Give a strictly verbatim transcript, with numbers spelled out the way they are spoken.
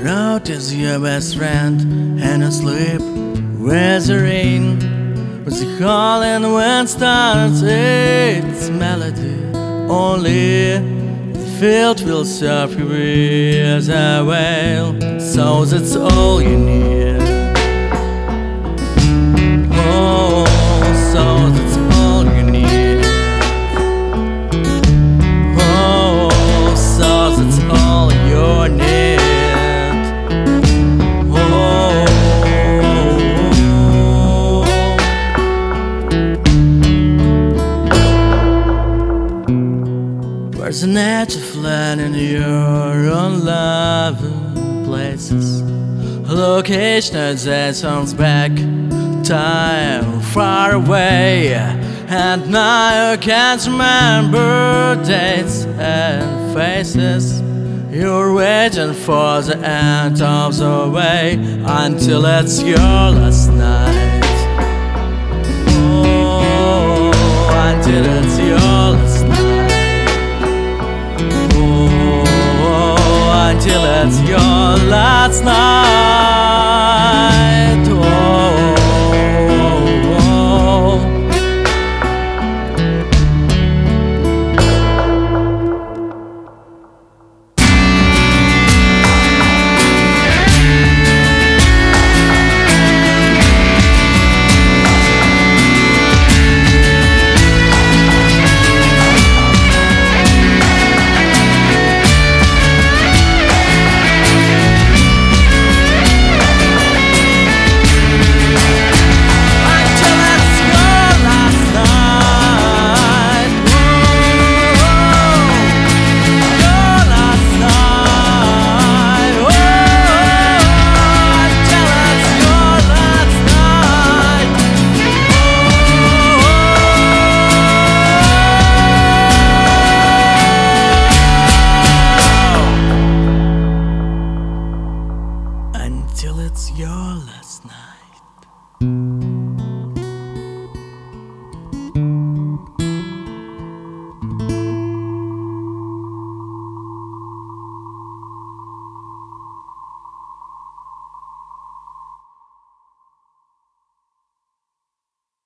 Road is your best friend, and asleep with the rain. With the call and the wind starts its melody. Only the field will serve you as a wail. So that's all you need. Oh, so that's all you need. Oh, so that's all you need. There's an edge of land in your unloving places. A location that sounds back, time far away. And now you can't remember dates and faces. You're waiting for the end of the way until it's your last night. Oh, until it's your last night. Until it's your last night. Oh, oh, until it's your last night.